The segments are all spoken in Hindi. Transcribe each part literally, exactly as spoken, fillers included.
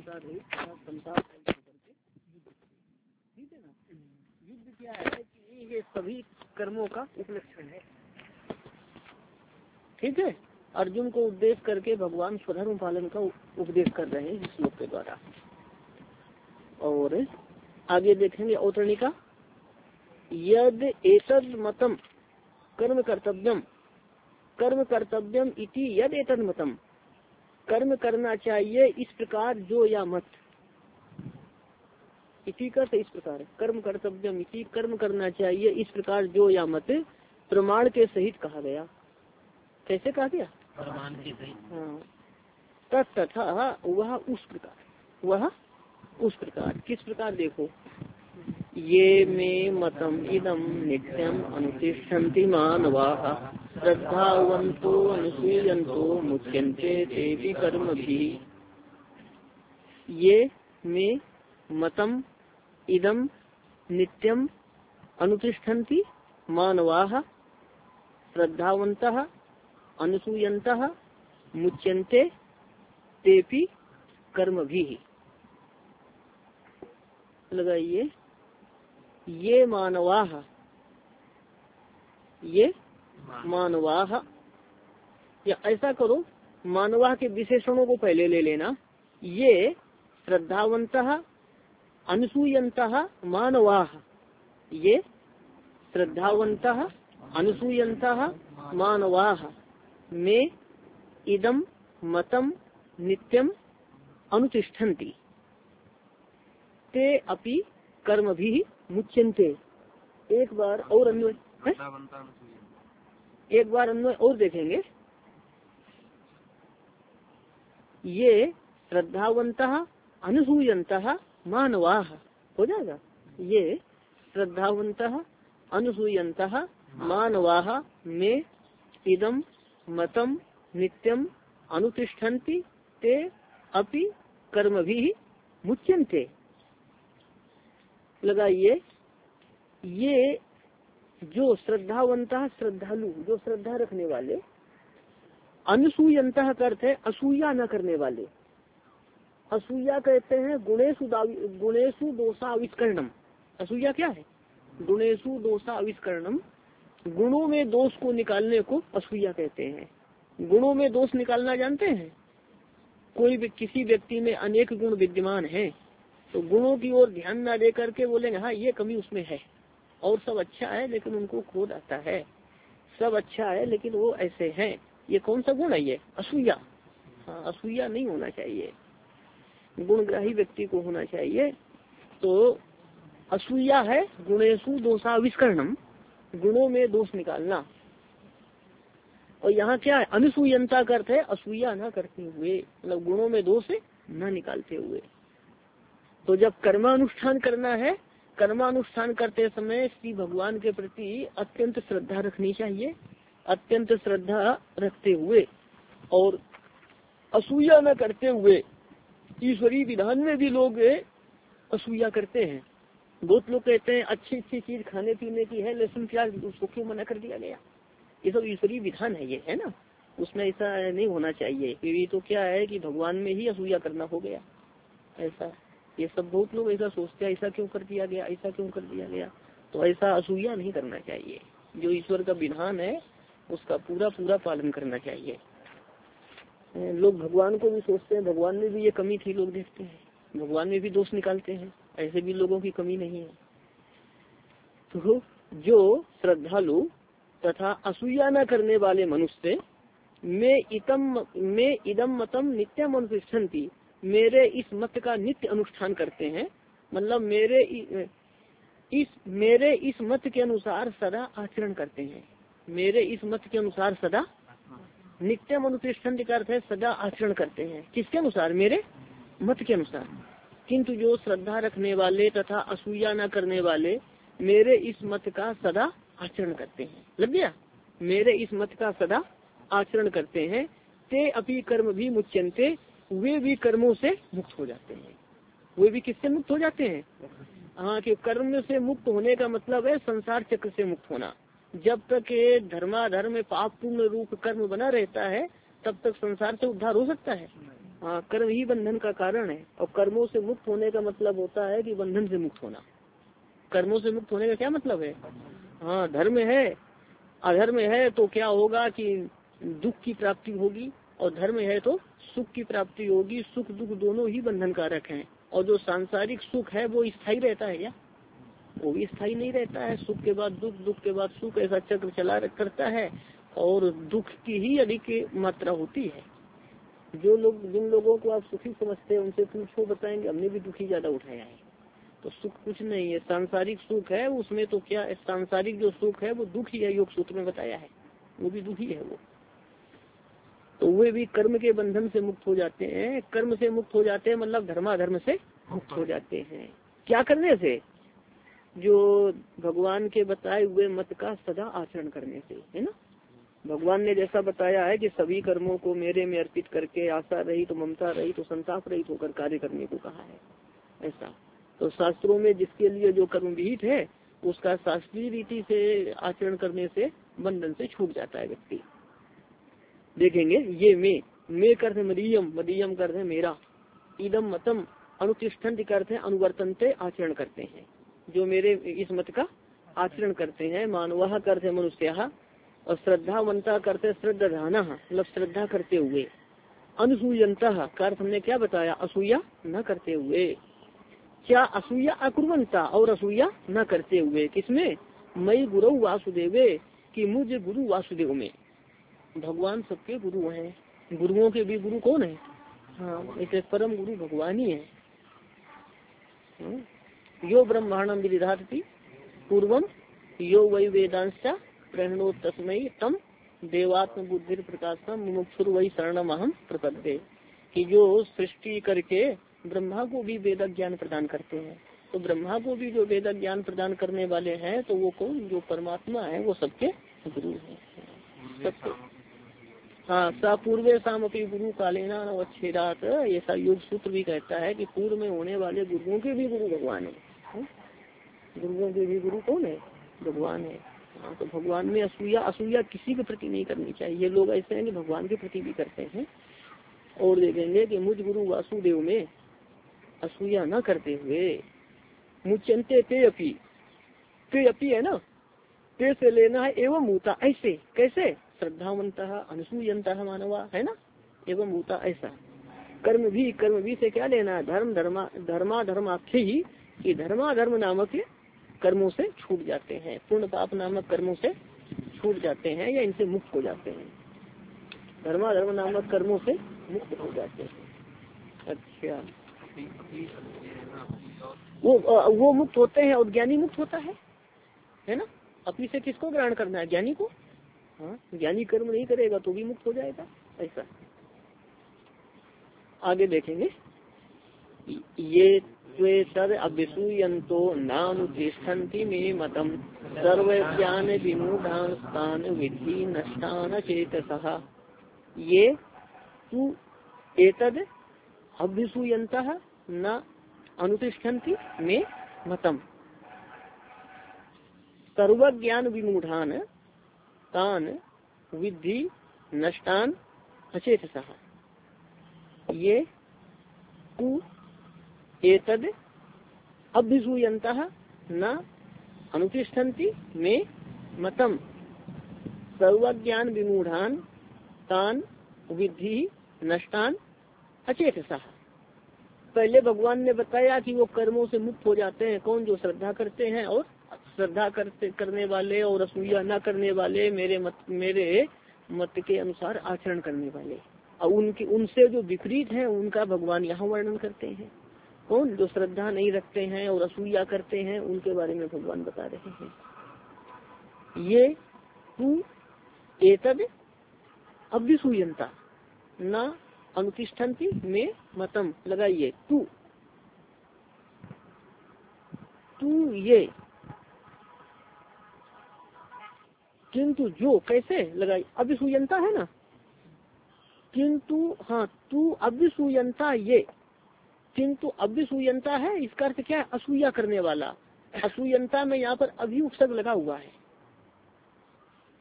संसार है, संसार ठीक है ना। युद्ध क्या है कि ये सभी कर्मों का उपलक्षण है। ठीक है, अर्जुन को उपदेश करके भगवान स्वधर्म पालन का उपदेश कर रहे हैं इस श्लोक के द्वारा। और आगे देखेंगे औतरणिका, यद एतद मतम कर्म कर्तव्यम कर्म कर्तव्यम इति यद एतद मतम, कर्म करना चाहिए इस प्रकार जो या मत, इसी का इस प्रकार कर्म कर्तव्यम इति कर्म करना चाहिए इस प्रकार जो या मत प्रमाण के सहित कहा गया। कैसे कहा गया? प्रमाण के सहित। हाँ, तथा वह उस प्रकार, वह उस प्रकार किस प्रकार देखो, ये मे मतम इदम नित्यम अनुतिष्ठन्ति मानवाः श्रद्धावन्तो अनुसूयन्तो मुच्यन्ते तेऽपि कर्मभिः। ये मे मतम इदम नित्यम अनुतिष्ठन्ति मानवाः श्रद्धावन्तः अनुसूयन्तः मुच्यन्ते तेऽपि कर्मभिः। लगाइए, ये मानवाः, ये मानवाः, या ऐसा करो मानवाः के विशेषणों को पहले ले लेना। ये श्रद्धावन्तः अनुसूयन्तः मानवाः, ये श्रद्धावन्तः अनुसूयन्तः मानवाः मे इदम मतम नित्यम अनुतिष्ठन्ति ते अपि कर्मभिः मुच्यन्ते। एक बार और अन्वय, एक बार अन्वय और देखेंगे। ये श्रद्धावन्तः अनुसूयन्तः मानवाः, हो जाएगा। ये श्रद्धावन्तः अनुसूयन्तः मानवाः मे इदम मतम नित्यम अनुतिष्ठन्ति ते अपि कर्मभिः मुच्यन्ते। लगाइए, ये जो श्रद्धावंता श्रद्धालु, जो श्रद्धा रखने वाले, अनुसूयंता का अर्थ है असूया न करने वाले। असूया कहते हैं गुणेशु गुणेशु दोषा आविष्करणम। असूया क्या है? गुणेशु दोषा आविष्करणम, गुणों में दोष को निकालने को असूया कहते हैं। गुणों में दोष निकालना जानते हैं? कोई भी किसी व्यक्ति में अनेक गुण विद्यमान है तो गुणों की ओर ध्यान न दे करके बोलेंगे हाँ ये कमी उसमें है, और सब अच्छा है लेकिन उनको क्रोध आता है, सब अच्छा है लेकिन वो ऐसे हैं, ये कौन सा गुण है? ये असूया। हाँ, असूया नहीं होना चाहिए, गुणग्राही व्यक्ति को होना चाहिए। तो असूया है गुणेशु दोषाविष्करणम, गुणों में दोष निकालना। और यहाँ क्या है? अनुसूयंता का अर्थ है असूया न करते हुए, मतलब गुणों में दोष न निकालते हुए। तो जब कर्मानुष्ठान करना है, कर्मानुष्ठान करते समय श्री भगवान के प्रति अत्यंत श्रद्धा रखनी चाहिए, अत्यंत श्रद्धा रखते हुए और असूया न करते हुए। ईश्वरीय विधान में भी लोग असूया करते हैं। बहुत लोग कहते हैं अच्छी अच्छी चीज खाने पीने की है, लहसुन प्याज, उसको क्यों मना कर दिया गया? ये सब ईश्वरीय विधान है, ये है ना, उसमें ऐसा नहीं होना चाहिए। ये तो क्या है कि भगवान में ही असूया करना हो गया ऐसा। ये सब बहुत लोग ऐसा सोचते हैं, ऐसा क्यों कर दिया गया, ऐसा क्यों कर दिया गया। तो ऐसा असूया नहीं करना चाहिए। जो ईश्वर का विधान है उसका पूरा पूरा पालन करना चाहिए। लोग भगवान को भी सोचते हैं भगवान में भी ये कमी थी, लोग देखते हैं भगवान में भी दोष निकालते हैं, ऐसे भी लोगों की कमी नहीं है। तो जो श्रद्धालु तथा असूया न करने वाले मनुष्य में इतम में इदम मतम नित्यम अनुतिष्ठन्ति, मेरे इस मत का नित्य अनुष्ठान करते हैं, मतलब मेरे इस मेरे इस मत के अनुसार सदा आचरण करते हैं। मेरे इस मत के अनुसार सदा, नित्यम अनुतिष्ठन्ति का अर्थ है सदा आचरण करते हैं। किसके अनुसार? मेरे मत के अनुसार। किंतु जो श्रद्धा रखने वाले तथा असूया न करने वाले मेरे इस मत का सदा आचरण करते हैं, लग गया, मेरे इस मत का सदा आचरण करते हैं, ते अपि कर्म भी मुच्यन्ते, वे भी कर्मों से मुक्त हो जाते हैं। वे भी किससे मुक्त हो जाते हैं? हाँ, कि कर्म से मुक्त होने का मतलब है संसार चक्र से मुक्त होना। जब तक धर्माधर्म पाप पूर्ण रूप कर्म बना रहता है तब तक संसार से उद्धार हो सकता है? हाँ, कर्म ही बंधन का कारण है। और कर्मों से मुक्त होने का मतलब होता है कि बंधन से मुक्त होना। कर्मों से मुक्त होने का क्या मतलब है? हाँ, धर्म है, अधर्म है तो क्या होगा कि दुख की प्राप्ति होगी, और धर्म है तो सुख की प्राप्ति होगी। सुख दुख दोनों ही बंधन कारक हैं। और जो सांसारिक सुख है वो स्थायी रहता है क्या? वो भी स्थायी नहीं रहता है। सुख के बाद दुख, दुख के बाद सुख, ऐसा चक्र चला करता है। और दुख की ही अधिक मात्रा होती है। जो लोग जिन लोगों को आप सुखी समझते हैं उनसे पूछो, बताएंगे हमने भी दुखी ज्यादा उठाया है। तो सुख कुछ नहीं है, सांसारिक सुख है। उसमें तो क्या है, सांसारिक जो सुख है वो दुख ही है, योग सूत्र में बताया है, वो भी दुखी है वो। तो वे भी कर्म के बंधन से मुक्त हो जाते हैं। कर्म से मुक्त हो जाते हैं मतलब धर्माधर्म से मुक्त हो जाते हैं। क्या करने से? जो भगवान के बताए हुए मत का सदा आचरण करने से, है ना। भगवान ने जैसा बताया है कि सभी कर्मों को मेरे में अर्पित करके आशा रही तो ममता रही तो संताप रही होकर कार्य करने को कहा है, ऐसा। तो शास्त्रों में जिसके लिए जो कर्म विहित है उसका शास्त्रीय रीति से आचरण करने से बंधन से छूट जाता है व्यक्ति। देखेंगे ये मे मे करते मदीयम, मदीयम करते मेरा, इदम मतम अनुतिष्ठन्ति करते अनुवर्तनते आचरण करते हैं। जो मेरे इस मत का आचरण करते हैं, मानवः करते मनुष्य, और श्रद्धावंता करते श्रद्धाना मतलब श्रद्धा करते हुए, अनुसूयंता का अर्थ हमने क्या बताया, असूया न करते हुए। क्या असूया अकुर्वंता, और असूया न करते हुए किसमें, मई गुरु वासुदेवे, कि मुझे गुरु वासुदेव में। भगवान सबके गुरु हैं, गुरुओं के भी गुरु कौन है? हाँ, इसे परम गुरु भगवान ही है। यो ब्रह्मांडम विदिधाति पूर्वम यो वै वेदांशा प्रणो तस्मय तम देवात्म बुद्धि प्रकाशम मुमुक्षुर वही शरणम अहम प्रपद्ये। कि जो सृष्टि करके ब्रह्मा को भी वेद ज्ञान प्रदान करते हैं, तो ब्रह्मा को भी जो वेद ज्ञान प्रदान करने वाले हैं तो वो कौन, जो परमात्मा है वो सबके गुरु हैं, सबके। हाँ, सा पूर्वे शाम अपनी गुरु कालेना अवच्छेदात, ऐसा योग सूत्र भी कहता है कि पूर्व में होने वाले गुरुओं के भी गुरु भगवान है। गुरुओं के भी गुरु कौन है? भगवान है। हाँ, तो भगवान में असूया असूया किसी के प्रति नहीं करनी चाहिए। ये लोग ऐसे हैं कि भगवान के प्रति भी करते हैं। और देखेंगे कि मुझ गुरु वासुदेव में असूया न करते हुए, मुचंते ते अपी, ते अपी है ना, ते से लेना है एवं मूता, ऐसे कैसे, श्रद्धावंत अनुसूयंत मानवा, है ना, एवं मूता ऐसा। कर्म भी, कर्म भी से क्या लेना है, धर्म धर्मा धर्मा धर्माख्य ही, कि धर्मा धर्म नामक कर्मों से छूट जाते हैं, पूर्ण पाप नामक कर्मों से छूट जाते हैं या इनसे मुक्त हो जाते हैं। धर्मा धर्म नामक कर्मों से मुक्त हो जाते हैं। अच्छा, वो वो मुक्त होते हैं और ज्ञानी मुक्त होता है, है ना। अपनी से किसको ग्रहण करना है, ज्ञानी को। हाँ, ज्ञानी कर्म नहीं करेगा तो भी मुक्त हो जाएगा, ऐसा। आगे देखेंगे, ये तद अभिसूयंतो नानुतिष्ठन्ति मे मतम सर्व ज्ञान विमूढ़ान स्थान विधि नष्टान चेतसः। ये तू एतद अभिसूयन्तः न अनुतिष्ठन्ति मे मतम सर्व ज्ञान विमूढ़ान तान विधि नष्टान अचेतसः। ये तू एतद अभ्युसूयन्तः न अनुतिष्ठन्ति मे मतम सर्वज्ञान विमूढ़ान तान विद्धि नष्टान अचेतसः। पहले भगवान ने बताया कि वो कर्मों से मुक्त हो जाते हैं, कौन, जो श्रद्धा करते हैं, और श्रद्धा करते करने वाले और असूया न करने वाले, मेरे मत मेरे मत के अनुसार आचरण करने वाले। और उनकी उनसे जो विपरीत है उनका भगवान यहाँ वर्णन करते हैं। कौन, जो श्रद्धा नहीं रखते हैं और असूया करते हैं, उनके बारे में भगवान बता रहे हैं। ये तू एतद अभ्युसूयन्ता न अनुतिष्ठन्ति में मतम, लगाइए तू तू ये, किंतु जो, कैसे लगाई, अभ्युसूयन्ता है ना, किंतु, हाँ, तू अभ्युसूयन्ता ये, किंतु अभ्युसूयन्ता है, इसका अर्थ क्या है, असूया करने वाला। असूयन्ता में यहाँ पर अभी उपसर्ग लगा हुआ है।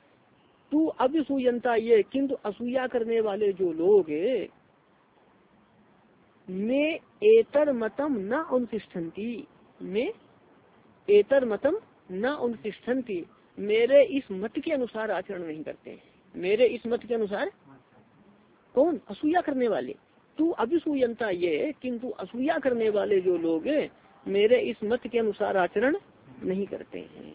तू अभ्युसूयन्ता ये, किंतु असूया करने वाले जो लोग मैं एतर मतम न अनुतिष्ठन्ति, मैं एतर मतम न अनुतिष्ठन्ति, मेरे इस मत के अनुसार आचरण नहीं करते हैं। मेरे इस मत के अनुसार कौन? असूया करने वाले। तू अभिसूयंता ये, किंतु असूया करने वाले जो लोग मेरे इस मत के अनुसार आचरण नहीं करते हैं।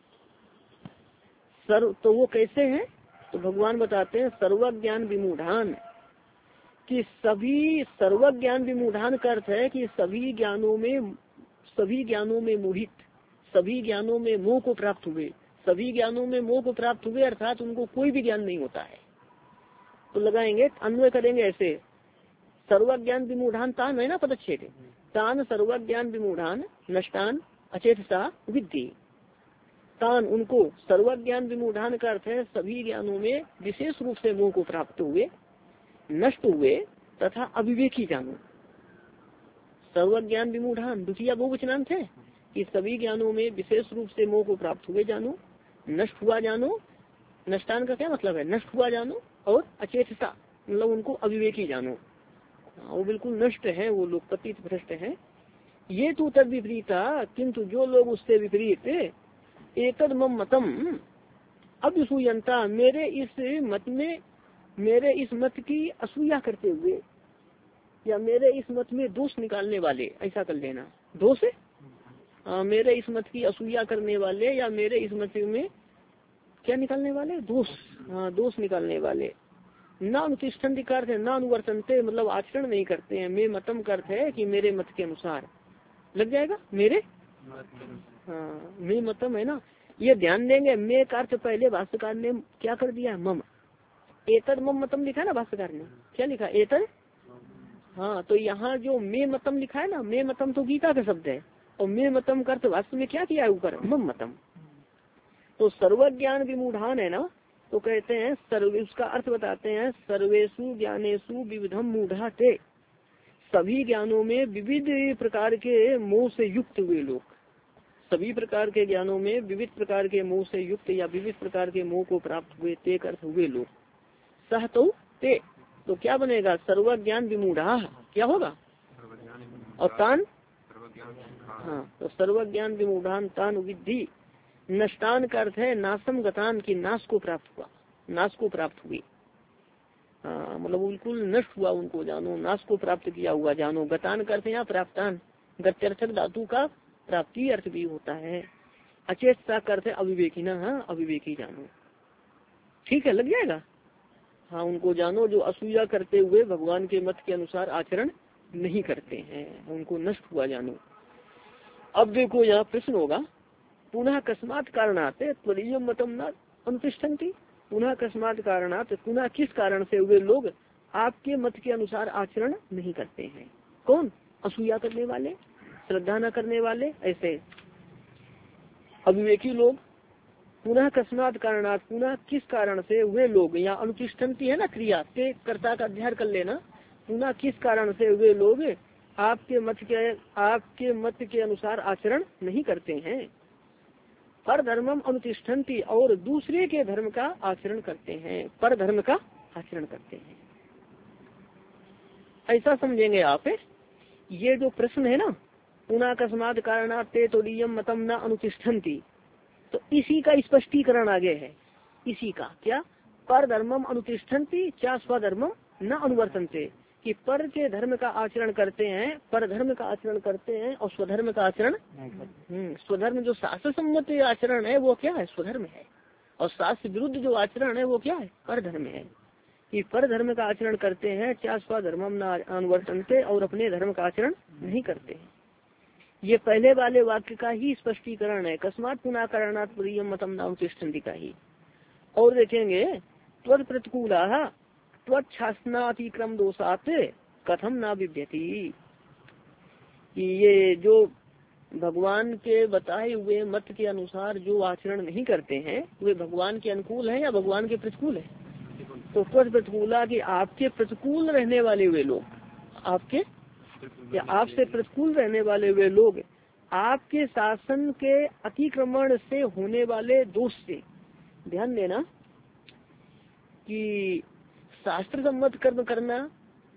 सर्व तो वो कैसे हैं? तो भगवान बताते हैं सर्वज्ञान विमूढ़ान, कि सभी सर्वज्ञान विमूढ़ान का अर्थ है कि सभी ज्ञानों में सभी ज्ञानों में मोहित, सभी ज्ञानों में मोह को प्राप्त हुए, सभी ज्ञानों में मोह को प्राप्त हुए अर्थात उनको कोई भी ज्ञान नहीं होता है। तो लगाएंगे, अन्वय करेंगे ऐसे, सर्वज्ञान विमूढ़ान तान है ना पदच्छेद, तान सर्वज्ञान विमूढ़ान नष्टान अचेतसा विद्धि। तान उनको, सर्वज्ञान विमूढ़ान का अर्थ है सभी ज्ञानों में विशेष रूप से मोह को प्राप्त हुए, नष्ट हुए तथा अविवेकी जानो। सर्वज्ञान विमूढ़ान द्वितीय बहुवचनांत है कि सभी ज्ञानों में विशेष रूप से मोह को प्राप्त हुए जानो, नष्ट हुआ जानो। नष्टान का क्या मतलब है? नष्ट हुआ जानो। और अचेतसा मतलब उनको अविवेकी जानो, वो बिल्कुल नष्ट है, वो लोग पतित भ्रष्ट हैं। ये तो तद विपरीता, किंतु जो लोग उससे विपरीत एतद मम मतम अभिसूयंता, मेरे इस मत में मेरे इस मत की असूया करते हुए, या मेरे इस मत में दोष निकालने वाले, ऐसा कर लेना, दोष आ, मेरे इस मत की असूया करने वाले या मेरे इस मत में क्या निकालने वाले? दोष। हाँ, दोष निकालने वाले। न अनुतिष्ठन्ति का अर्थ है न अनुवर्तनते, मतलब आचरण नहीं करते हैं। मैं मतम का अर्थ है कि मेरे मत के अनुसार, लग जाएगा मेरे, हाँ मैं मतम है ना, ये ध्यान देंगे। मैं का अर्थ पहले भाष्यकार ने क्या कर दिया है? मम। एतद मम मतम लिखा है ना भाष्यकार ने, क्या लिखा? एतद। हाँ, तो यहाँ जो मैं मतम लिखा है ना, मैं मतम तो गीता का शब्द है, और मैं मतम का अर्थ भाष्य में क्या किया है ऊपर? मम मतम। तो सर्वज्ञान विमूढ़ान है ना, तो कहते हैं सर्व, उसका अर्थ बताते हैं सर्वेशु ज्ञानेशु विविधम मूढ़ा ते, सभी ज्ञानों में विविध प्रकार के मोह से युक्त हुए लोग, सभी प्रकार के ज्ञानों में विविध प्रकार के मोह से युक्त या विविध प्रकार के मोह को प्राप्त हुए, ते अर्थ हुए लोग। सह तो ते, तो क्या बनेगा? सर्वज्ञान विमूढ़ा, क्या होगा? और तान, हाँ, तो सर्वज्ञान विमूढ़ान तान विद्धि। नष्टान का अर्थ है नाशम गतान, की नाश को प्राप्त हुआ, नाश को प्राप्त हुई, मतलब बिल्कुल नष्ट हुआ उनको जानो, नाश को प्राप्त किया हुआ जानो। गतान का अर्थ यहाँ प्राप्तान, गत्यर्थक धातु का प्राप्ति अर्थ भी होता है। अचेतसा का अर्थ है अविवेकी ना, हाँ अविवेकी जानो, ठीक है, लग जाएगा। हाँ, उनको जानो जो असूया करते हुए भगवान के मत के अनुसार आचरण नहीं करते हैं, उनको नष्ट हुआ जानो। अब देखो यहाँ प्रश्न होगा, पुनः कस्मात कारणात त्वरीय मतम न अनुतिष्ठन्ति, पुनः कस्मात कारणात, पुनः किस कारण से वे लोग आपके मत के अनुसार आचरण नहीं करते हैं? कौन? असूया करने वाले, श्रद्धा न करने वाले, ऐसे अविवेकी लोग। पुनः कस्मात कारणात, पुनः किस कारण से वे लोग, या अनुतिष्ठन्ति है ना क्रिया से, कर्ता का अध्ययन कर लेना। पुनः किस कारण से वे लोग आपके मत के आपके मत के अनुसार आचरण नहीं करते हैं? पर धर्मम अनुतिष्ठन्ति, और दूसरे के धर्म का आचरण करते हैं, पर धर्म का आचरण करते हैं, ऐसा समझेंगे आप। ये जो प्रश्न है ना, पुनः कस्मात कारणात ते तोदीयम मतम न अनुतिष्ठन्ति, तो इसी का स्पष्टीकरण आगे है। इसी का क्या? पर धर्मम अनुतिष्ठन्ति चा स्वधर्मम न अनुवर्तन्ते, कि पर के धर्म का आचरण करते हैं, पर धर्म का आचरण करते हैं, और स्वधर्म का आचरण, हम्म स्वधर्म जो शास्त्र सम्मत आचरण है वो क्या है? स्वधर्म है। और शास्त्र विरुद्ध जो आचरण है वो क्या है? पर धर्म है। कि पर धर्म का आचरण करते हैं, चा स्वधर्मम न अनुवर्तन्ते, और अपने धर्म का आचरण नहीं करते हैं। ये पहले वाले वाक्य का ही स्पष्टीकरण है, कस्मात पुनः कारणात प्रियम मतम न अनुतिष्ठन्ति का ही। और देखेंगे त्वद प्रतिकूला त्वच्छासनातिक्रम दोषात कथम न विद्यति, कि ये जो भगवान के बताए हुए मत के अनुसार जो आचरण नहीं करते हैं वे भगवान के अनुकूल है या भगवान के प्रतिकूल है? तो त्वद प्रतिकूला कि आपके प्रतिकूल रहने वाले वे लोग, आपके या आपसे प्रतिकूल रहने वाले वे लोग आपके शासन के अतिक्रमण से होने वाले दोष से, ध्यान देना कि शास्त्र सम्मत कर्म करना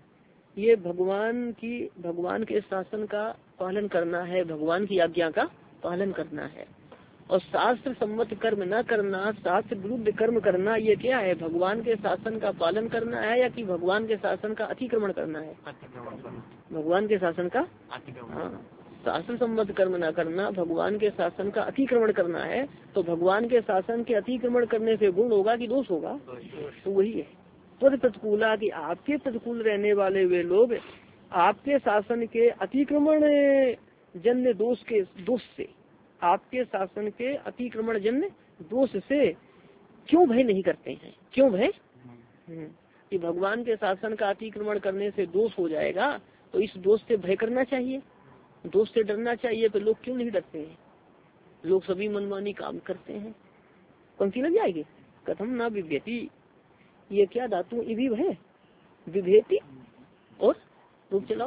ये भगवान की भगवान के शासन का पालन करना है, भगवान की आज्ञा का पालन करना है। और शास्त्र सम्मत कर्म न करना, शास्त्र विरुद्ध कर्म करना, ये क्या है? भगवान के शासन का पालन करना है या कि भगवान के शासन का अतिक्रमण करना है? भगवान के शासन का, हाँ, शास्त्र सम्मत कर्म न करना, भगवान के शासन का अतिक्रमण करना है। तो भगवान के शासन के अतिक्रमण करने से गुण होगा कि दोष होगा? तो वही है त्वद प्रतिकूला, कि आपके प्रतिकूल रहने वाले वे लोग आपके शासन के अतिक्रमण जन्य दोष के दोष से, आपके शासन के अतिक्रमण जन्य दोष से क्यों भय नहीं करते हैं? क्यों भय? कि भगवान के शासन का अतिक्रमण करने से दोष हो जाएगा, तो इस दोष से भय करना चाहिए, दोष से डरना चाहिए। तो लोग क्यों नहीं डरते हैं? लोग सभी मनमानी काम करते हैं। पंक्ति लग जाएगी, कथम ना विभेति, ये क्या धातु इविव है? विभेति और रूप चलाओ,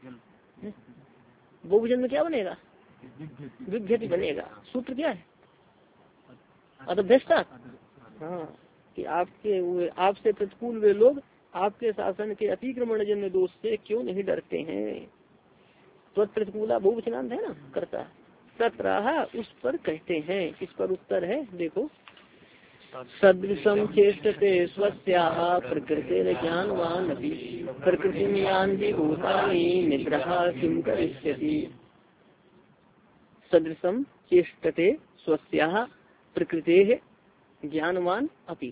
बहुवचन में क्या बनेगा? विभेति बनेगा। सूत्र क्या है? अदभ्यस्ता, हाँ, कि आपके आपसे प्रतिकूल वे लोग आपके शासन के अतिक्रमण जन्य दोष से क्यों नहीं डरते हैं? त्वत् प्रतिकूला बहुवचनांत है ना, करता तत्राह, उस पर कहते हैं। इस पर उत्तर है, देखो, सदृशम चेष्टते स्वस्याः प्रकृतेर ज्ञानवान् अपि प्रकृतिं यान्ति भूतानि निग्रह किं करिष्यति। सदृशम चेष्टते स्वस्याः प्रकृतेः ज्ञानवान् अपि,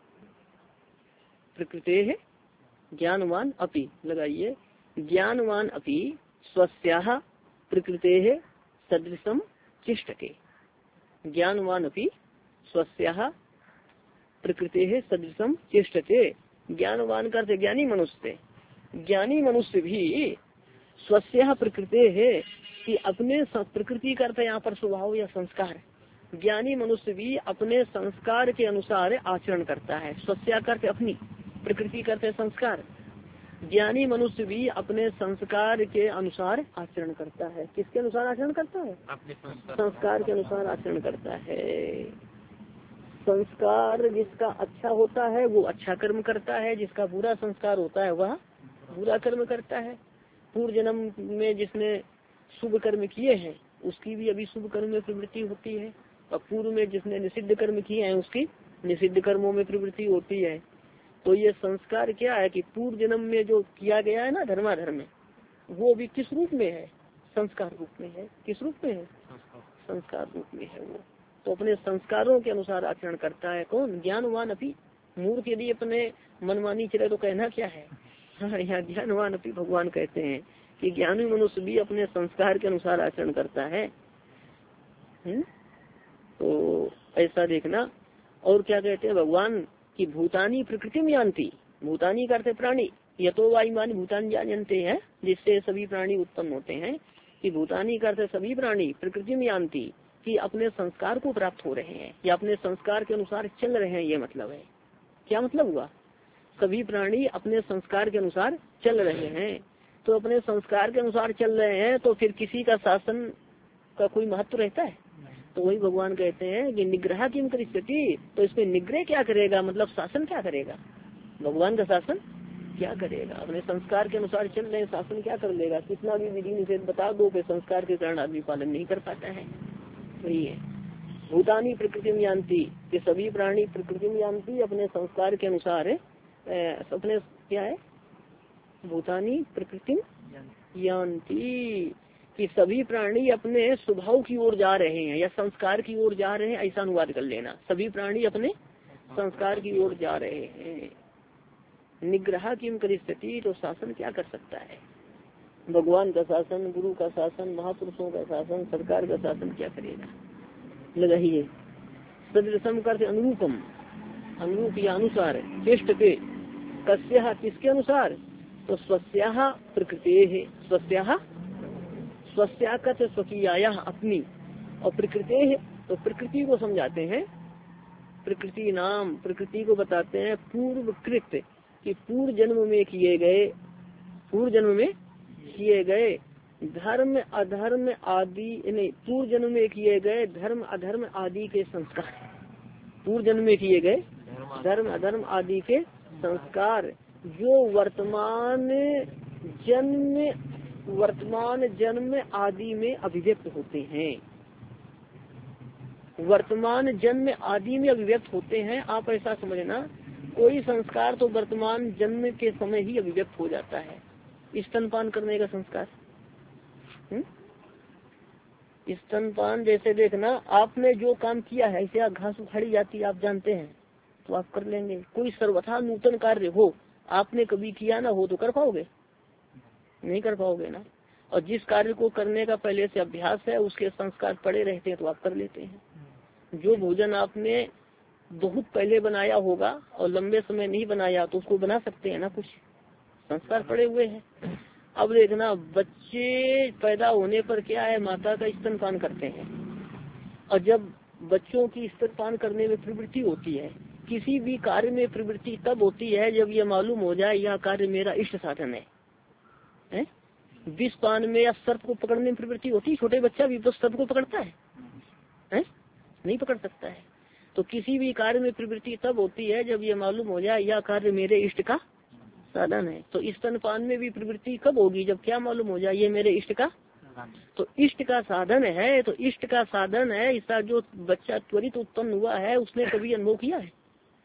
प्रकृतेः ज्ञानवान् अपि लगाइए, ज्ञानवान् अपि स्वस्याः प्रकृतेः सदृशम चेष्टते, ज्ञानवान् अपि स्वस्याः प्रकृतेः सदृशम चेष्टते। ज्ञानवान करते ज्ञानी मनुष्य, ज्ञानी मनुष्य भी स्वस्याः प्रकृतेः, कि अपने प्रकृति करते यहाँ पर स्वभाव या संस्कार, ज्ञानी मनुष्य भी अपने संस्कार के अनुसार आचरण करता है। स्वस्या करते अपनी, प्रकृति करते संस्कार, ज्ञानी मनुष्य भी अपने संस्कार के अनुसार आचरण करता है। किसके अनुसार आचरण करता है? अपने संस्कार के अनुसार आचरण करता है। संस्कार जिसका अच्छा होता है वो अच्छा कर्म करता है, जिसका बुरा संस्कार होता है वह बुरा कर्म करता है। पूर्व जन्म में जिसने शुभ कर्म किए हैं उसकी भी अभी शुभ कर्म में प्रवृत्ति होती है, और पूर्व में जिसने निषिद्ध कर्म किए हैं उसकी निषिद्ध कर्मों में प्रवृत्ति होती है। तो ये संस्कार क्या है कि पूर्व जन्म में जो किया गया है ना धर्माधर्म में, वो भी किस रूप में है? संस्कार रूप में है। किस रूप में है? संस्कार रूप में है वो। तो अपने संस्कारों के अनुसार आचरण करता है। कौन? ज्ञानवान अपि। मूर्ख यदि अपने मनमानी चले तो कहना क्या है? हाँ, यहाँ ज्ञानवान अपि भगवान कहते हैं कि ज्ञानी मनुष्य भी अपने संस्कार के अनुसार आचरण करता है। हुँ? तो ऐसा देखना। और क्या कहते हैं भगवान की भूतानी प्रकृति में जानती, भूतानी करते प्राणी, यतो वायुमानी भूतान जानते हैं, जिससे सभी प्राणी उत्पन्न होते हैं। कि भूतानी करते सभी प्राणी प्रकृति में जानती, कि अपने संस्कार को प्राप्त हो रहे हैं या अपने संस्कार के अनुसार चल रहे हैं। ये मतलब है। क्या मतलब हुआ? सभी प्राणी अपने संस्कार के अनुसार चल रहे हैं। तो अपने संस्कार के अनुसार चल रहे हैं तो फिर किसी का शासन का कोई महत्व रहता है? तो वही भगवान कहते हैं कि निग्रह किम करिष्यति, तो इसमें निग्रह क्या करेगा? मतलब शासन क्या करेगा? भगवान का शासन क्या करेगा? अपने संस्कार के अनुसार चल रहे, शासन क्या कर लेगा? कितना भी विधि निषेध बता दो कि संस्कार के कारण आदमी पालन नहीं कर पाता है। वही है भूतानी प्रकृति में जानती, कि सभी प्राणी प्रकृति में जानती अपने संस्कार के अनुसार अपने क्या है? भूतानी प्रकृति जानती, कि सभी प्राणी अपने स्वभाव की ओर जा रहे हैं या संस्कार की ओर जा रहे हैं। ऐसा अनुवाद कर लेना, सभी प्राणी अपने संस्कार की ओर जा रहे हैं। निग्रह किम करिष्यति, तो शासन क्या कर सकता है? भगवान का शासन, गुरु का शासन, महापुरुषों का शासन, सरकार का शासन क्या करेगा? लगाइए सदृशम करते अनुरूपम, अनुरूप या अनुसार, चेष्ट के कस्या किसके अनुसार? तो स्वस्याः प्रकृति है, स्वस्याः स्वस्या कथ स्वकीयाया अपनी, और प्रकृति है तो प्रकृति को समझाते हैं। प्रकृति नाम, प्रकृति को बताते हैं पूर्व कृत, कि पूर्व जन्म में किए गए, पूर्व जन्म में किए गए धर्म अधर्म आदि, नहीं पूर्व जन्म में किए गए धर्म अधर्म आदि के संस्कार, पूर्व जन्म में किए गए धर्म अधर्म आदि के संस्कार जो वर्तमान जन्म वर्तमान जन्म आदि में अभिव्यक्त होते हैं। वर्तमान जन्म आदि में अभिव्यक्त होते हैं। आप ऐसा समझना, कोई संस्कार तो वर्तमान जन्म के समय ही अभिव्यक्त हो जाता है। स्तनपान करने का संस्कार, स्तनपान जैसे देखना, आपने जो काम किया है, ऐसे घास उखाड़ी जाती है, आप जानते हैं, तो आप कर लेंगे। कोई सर्वथा नूतन कार्य हो, आपने कभी किया ना हो, तो कर पाओगे? नहीं कर पाओगे ना। और जिस कार्य को करने का पहले से अभ्यास है, उसके संस्कार पड़े रहते हैं, तो आप कर लेते हैं। जो भोजन आपने बहुत पहले बनाया होगा और लंबे समय नहीं बनाया, तो उसको बना सकते हैं ना, कुछ संस्कार पड़े हुए हैं। अब देखना, बच्चे पैदा होने पर क्या है, माता का स्तनपान करते हैं। और जब बच्चों की स्तनपान करने में प्रवृत्ति होती है, किसी भी कार्य में प्रवृत्ति तब होती है जब ये मालूम हो जाए यह कार्य मेरा इष्ट साधन है, है? विष पान में या सर्प को पकड़ने में प्रवृत्ति होती है। छोटे बच्चा भी तो सर्प को पकड़ता है, है? नहीं पकड़ सकता है। तो किसी भी कार्य में प्रवृत्ति तब होती है जब ये मालूम हो जाए यह कार्य मेरे इष्ट का साधन है। तो स्तनपान में भी प्रवृत्ति कब होगी, जब क्या मालूम हो जाए ये मेरे इष्ट का, तो इष्ट का साधन है। तो इष्ट का साधन है, इसका जो बच्चा त्वरित उत्पन्न हुआ है, उसने कभी अनुभव किया है?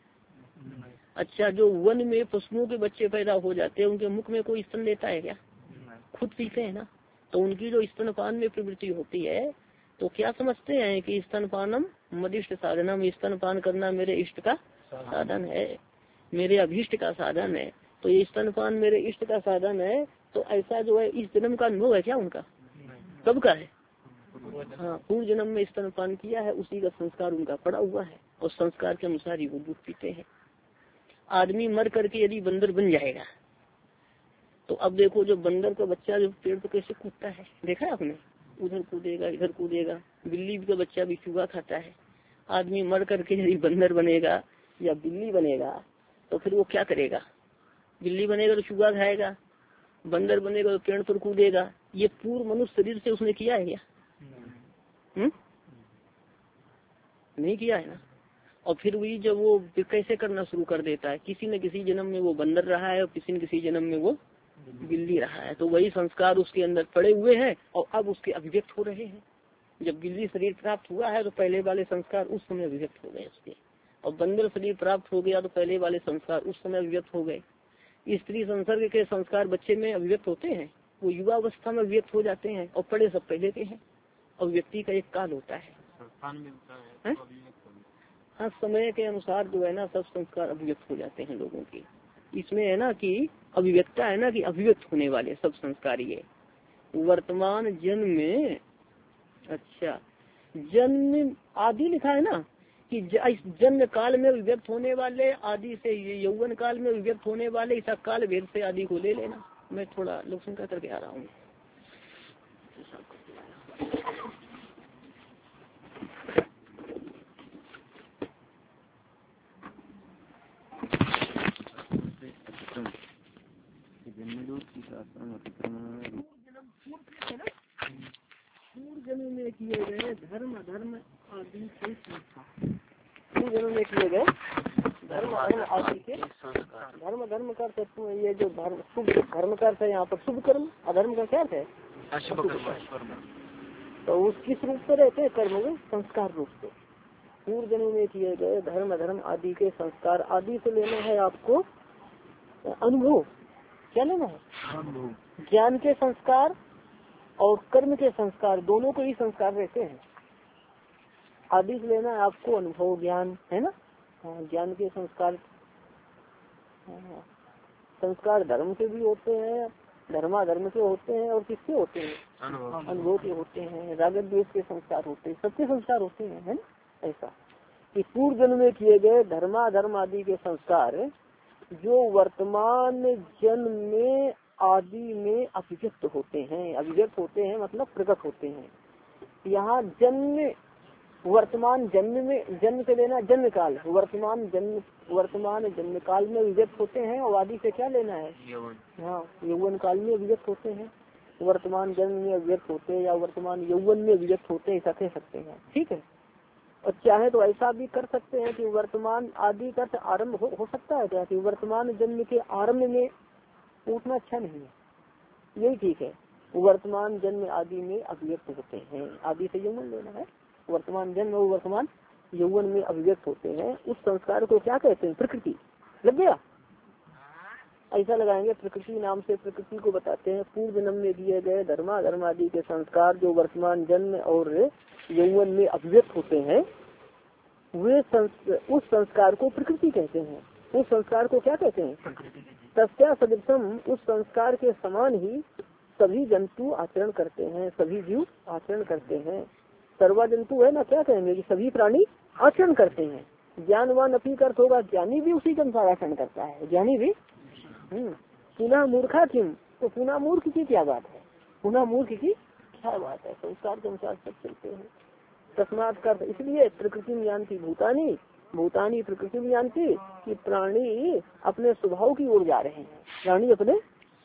अच्छा, जो वन में पशुओं के बच्चे पैदा हो जाते हैं, उनके मुख में कोई स्तन लेता है क्या? खुद पीते हैं ना। तो उनकी जो स्तनपान में प्रवृत्ति होती है, तो क्या समझते हैं कि स्तनपानम मदिष्ट साधनम, स्तनपान करना मेरे इष्ट का साधन है, मेरे अभीष्ट का साधन है। तो ये स्तनपान मेरे इष्ट का साधन है। तो ऐसा जो है, इस जन्म का अनुभव है क्या उनका? कब का है? हाँ, पूर्व जन्म में स्तनपान किया है, उसी का संस्कार उनका पड़ा हुआ है, और संस्कार के अनुसार ही वो दूध पीते हैं। आदमी मर करके यदि बंदर बन जाएगा, तो अब देखो, जो बंदर का बच्चा जो पेड़ पर कैसे कूदता है, देखा है आपने? उधर कूदेगा, इधर कूदेगा। बिल्ली का बच्चा भी चूहा खाता है। आदमी मर करके यदि बंदर बनेगा या बिल्ली बनेगा, तो फिर वो क्या करेगा? बिल्ली बनेगा तो चूहा खाएगा, बंदर बनेगा तो पेड़ पर कूदेगा। ये पूर्व मनुष्य शरीर से उसने किया है क्या? हम्म नहीं किया है ना। और फिर वही जब वो कैसे करना शुरू कर देता है, किसी न किसी जन्म में वो बंदर रहा है और किसी न किसी जन्म में वो बिल्ली रहा है। तो वही संस्कार उसके अंदर पड़े हुए हैं और अब उसके अभिव्यक्त हो रहे हैं। जब बिल्ली शरीर प्राप्त हुआ है तो पहले वाले संस्कार उस समय अभिव्यक्त हो गए उसके, और बंदर शरीर प्राप्त हो गया तो पहले वाले संस्कार उस समय अभिव्यक्त हो गए। स्त्री संसर्ग के संस्कार बच्चे में अभिव्यक्त होते हैं, वो युवा अवस्था में अभिव्यक्त हो जाते हैं, और पड़े सब पहले के हैं। और व्यक्ति का एक काल होता है, है? हाँ, समय के अनुसार जो है ना, सब संस्कार अभिव्यक्त हो जाते हैं लोगों की। इसमें है ना कि अभिव्यक्ता है ना, कि अभिव्यक्त होने वाले सब संस्कार ये वर्तमान जन्म में। अच्छा, जन्म आदि लिखा है ना, कि जन्म काल में अभिव्यक्त होने वाले, आदि से यौवन काल में अभिव्यक्त होने वाले, इस काल भेद से आदि को ले लेना। मैं थोड़ा लोक संख्या करके आ रहा हूँ। पूर्व जन्म में किए गए धर्म अधर्म आदि के संस्कार, पूर्व जन्म में किए गए धर्म अधर्म आदि के संस्कार। धर्म धर्म का अर्थ, ये जो धर्म शुभ धर्म का अर्थ है यहाँ पर शुभ कर्म, अधर्म का क्या अर्थ है? अशुभ कर्म। तो उस किस रूप से रहते हैं? कर्म में संस्कार रूप से। पूर्व जन्म में किए गए धर्म अधर्म आदि के संस्कार। आदि से लेना है आपको अनुभव। क्या लेना है? ज्ञान के संस्कार और कर्म के संस्कार, दोनों को ही संस्कार रहते हैं। आदि से लेना है आपको अनुभव, ज्ञान, है ना। हाँ, ज्ञान के संस्कार। हाँ, संस्कार धर्म के भी होते हैं, धर्माधर्म के होते हैं, और किसके होते हैं? अनुभव के होते हैं। राग द्वेष के संस्कार होते हैं, सबके संस्कार होते हैं, है ना। ऐसा कि पूर्व जन्म में किए गए धर्माधर्म आदि के संस्कार जो वर्तमान जन्म में आदि में अभिव्यक्त होते हैं। अभिव्यक्त होते हैं मतलब प्रकट होते हैं। यहाँ जन्म वर्तमान जन्म में, जन्म से लेना जन्म काल, वर्तमान जन्म वर्तमान जन्म काल में अभिव्यक्त होते हैं। और आदि से क्या लेना है? हाँ, यौवन काल में अभिव्यक्त होते हैं। वर्तमान जन्म में अभिव्यक्त होते हैं या वर्तमान यौवन में अभिव्यक्त होते हैं, ऐसा कह सकते हैं। ठीक है। और चाहे तो ऐसा भी कर सकते हैं कि वर्तमान आदि का आरंभ हो, हो सकता है क्या कि वर्तमान जन्म के आरंभ में उठना अच्छा नहीं है, यही ठीक है। वर्तमान जन्म आदि में अभिव्यक्त होते हैं, आदि से यौवन लेना है। वर्तमान जन्म और वर्तमान यौवन में अभिव्यक्त होते हैं, उस संस्कार को क्या कहते हैं? प्रकृति। लग गया? ऐसा लगाएंगे, प्रकृति नाम से प्रकृति को बताते हैं। पूर्व जन्म में दिए गए धर्मा धर्म आदि के संस्कार जो वर्तमान जन्म और यौवन में अभिव्यक्त होते हैं, वे संस, उस संस्कार को प्रकृति कहते हैं। उस संस्कार को क्या कहते हैं? तस्या सदृशम, उस संस्कार के समान ही सभी जंतु आचरण करते हैं, सभी जीव आचरण करते हैं। सर्वा जंतु है ना, क्या कहेंगे कि सभी प्राणी आचरण करते हैं। ज्ञानवान अपनी अर्थ होगा, ज्ञानी भी उसी के अनुसार आचरण करता है, ज्ञानी भी। हम्म पुनः मूर्खा किम, तो पुनः मूर्ख की क्या बात है? पुनः मूर्ख की क्या बात है? संस्कार के अनुसार सब चलते हैं। तस्मात् कर, इसलिए प्रकृति में जानती भूतानी, भूतानी प्रकृति में जानती कि प्राणी अपने स्वभाव की ओर जा रहे हैं, प्राणी अपने।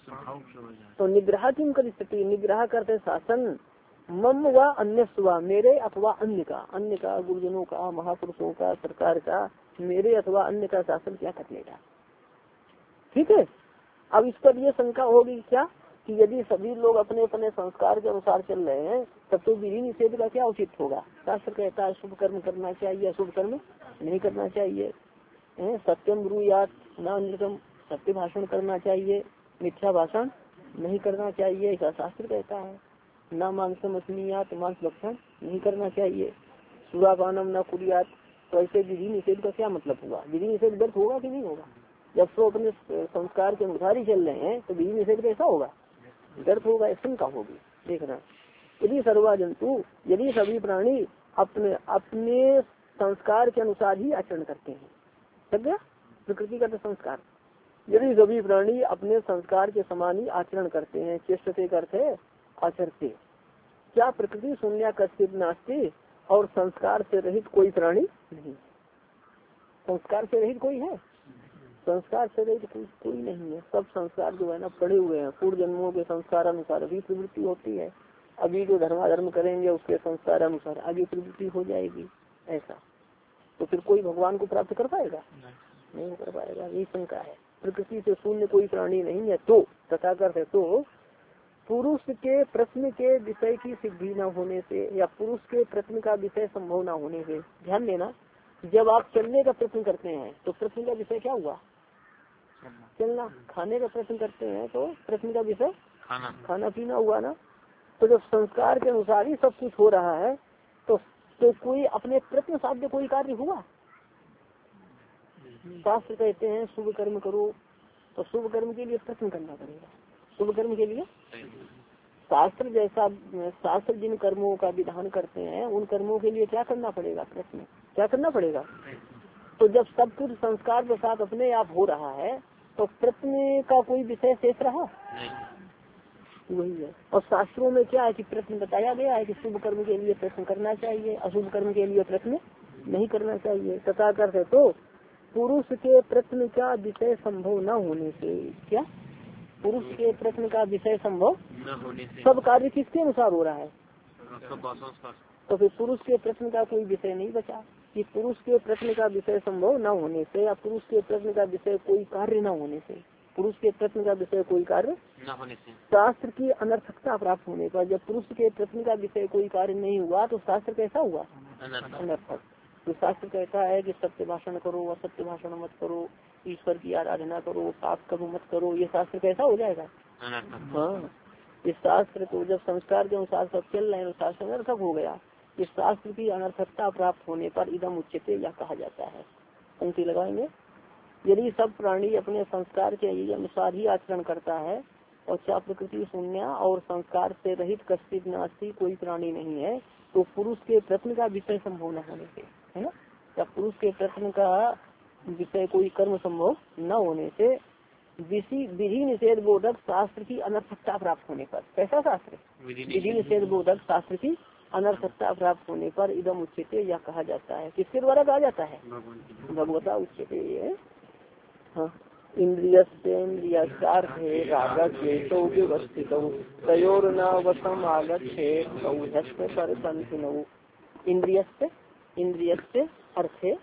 तो निग्रह किम कर स्थिति, निग्रह करते शासन, मम व अन्य स्वा, मेरे अथवा अन्य का, अन्य का गुरुजनों का, महापुरुषों का, सरकार का, मेरे अथवा अन्य का शासन क्या कर लेगा? ठीक है। अब इस पर ये शंका होगी क्या कि यदि सभी लोग अपने अपने संस्कार के अनुसार चल रहे हैं तब तो विधि निषेध का क्या उचित होगा? शास्त्र कहता है शुभ कर्म करना चाहिए, अशुभ कर्म नहीं करना चाहिए। सत्यम ब्रूयात न नृतम, सत्य भाषण करना चाहिए, मिथ्या भाषण नहीं करना चाहिए, ऐसा शास्त्र कहता है। न मांसम अस्मियात, मांस भक्षण नहीं करना चाहिए। सुरापानम न कुरियात, तो ऐसे विधि निषेध का क्या मतलब हुआ? विधि निषेध व्यर्थ होगा कि नहीं होगा? जब तो अपने संस्कार के अनुसार ही चल रहे हैं तो विधि निषेध कैसा होगा? व्यर्थ होगा, शंका होगी। देखना, यदि सर्वा जंतु, यदि सभी प्राणी अपने अपने संस्कार के अनुसार ही आचरण करते हैं, लग गया? प्रकृति का तो संस्कार, यदि सभी प्राणी अपने संस्कार के समान ही आचरण करते हैं, चेष्टते करते आचरते, क्या प्रकृति शून्य कश्चित नास्ति, और संस्कार से रहित कोई प्राणी नहीं। संस्कार से रहित कोई है? संस्कार से रहित कोई कोई नहीं है। सब संस्कार जो है ना पड़े हुए हैं, पूर्व जन्मों के संस्कार अनुसार अभी प्रवृत्ति होती है। अभी जो धर्माधर्म करेंगे उसके संस्कार अनुसार आगे प्रवृत्ति हो जाएगी। ऐसा तो फिर कोई भगवान को प्राप्त कर पाएगा? नहीं कर पाएगा, यही शंका है। प्रकृति से शून्य कोई प्राणी नहीं है। तो तथा करते तो पुरुष के प्रश्न के विषय की सिद्धि न होने से, या पुरुष के प्रश्न का विषय संभव न होने से, ध्यान देना, जब आप चलने का प्रश्न करते हैं तो प्रश्न का विषय क्या हुआ? चलना। खाने का प्रश्न करते हैं तो प्रश्न का विषय खाना खाना पीना हुआ ना। तो जब संस्कार के अनुसार ही सब कुछ हो रहा है तो तो कोई अपने प्रश्न साध्य कोई कार्य हुआ? शास्त्र कहते हैं शुभ कर्म करो, तो शुभ कर्म के लिए प्रश्न करना पड़ेगा। शुभ कर्म के लिए शास्त्र जैसा, शास्त्र जिन कर्मों का विधान करते हैं उन कर्मों के लिए क्या करना पड़ेगा? प्रश्न क्या करना पड़ेगा? तो जब सब कुछ संस्कार के साथ अपने आप हो रहा है तो प्रश्न का कोई विषय शेष रहा? वही है। और शास्त्रों में क्या है कि प्रश्न बताया गया है कि शुभ कर्म के लिए प्रश्न करना चाहिए, अशुभ कर्म के लिए प्रश्न नहीं करना चाहिए। तथा करते तो पुरुष के प्रश्न का विषय संभव न होने से, क्या पुरुष के प्रश्न का विषय संभव न होने से सब कार्य किसके अनुसार हो रहा है? तो फिर पुरुष के प्रश्न का कोई विषय नहीं बचा कि पुरुष के प्रश्न का विषय संभव न होने से, या पुरुष के प्रश्न का विषय कोई कार्य न होने से, पुरुष के प्रश्न का विषय कोई कार्य न होने से, शास्त्र की अनर्थकता प्राप्त होने पर, जब पुरुष के प्रश्न का विषय कोई कार्य नहीं हुआ तो शास्त्र कैसा हुआ? अनर्थक। तो शास्त्र कहता है कि सत्य भाषण करो, असत्य भाषण मत करो, ईश्वर की आराधना करो, पाप करो मत करो, ये शास्त्र कैसा हो जाएगा? हाँ, इस शास्त्र को जब संस्कार के अनुसार सब चल रहे हैं तो शास्त्र अनर्थक हो गया। इस शास्त्र की अनर्थकता प्राप्त होने पर इदम उच्चते यह कहा जाता है। पंक्ति लगाएंगे, यदि सब प्राणी अपने संस्कार के अनुसार ही आचरण करता है और क्या प्रकृति शून्य और संस्कार से रहित कश्चित नास्ति कोई प्राणी नहीं है, तो पुरुष के प्रश्न का विषय संभव न होने से, है ना, या पुरुष के प्रश्न का विषय कोई कर्म संभव न होने से विधि निषेध बोधक शास्त्र की अनर्थकता प्राप्त होने पर, कैसा शास्त्र? विधि निषेध बोधक शास्त्र की अनर्थकता प्राप्त होने पर इदम उच्चते यह कहा जाता है। किसके द्वारा कहा जाता है? भगवता उच्चते। हाँ, इंद्रियस्तेन्द्रियार्थे रागद्वेषौ व्यवस्थितौ तयोर्नवशम् आगच्छेत् परतन्तिनौ। इंद्रियस्य इंद्रियस्य अर्थे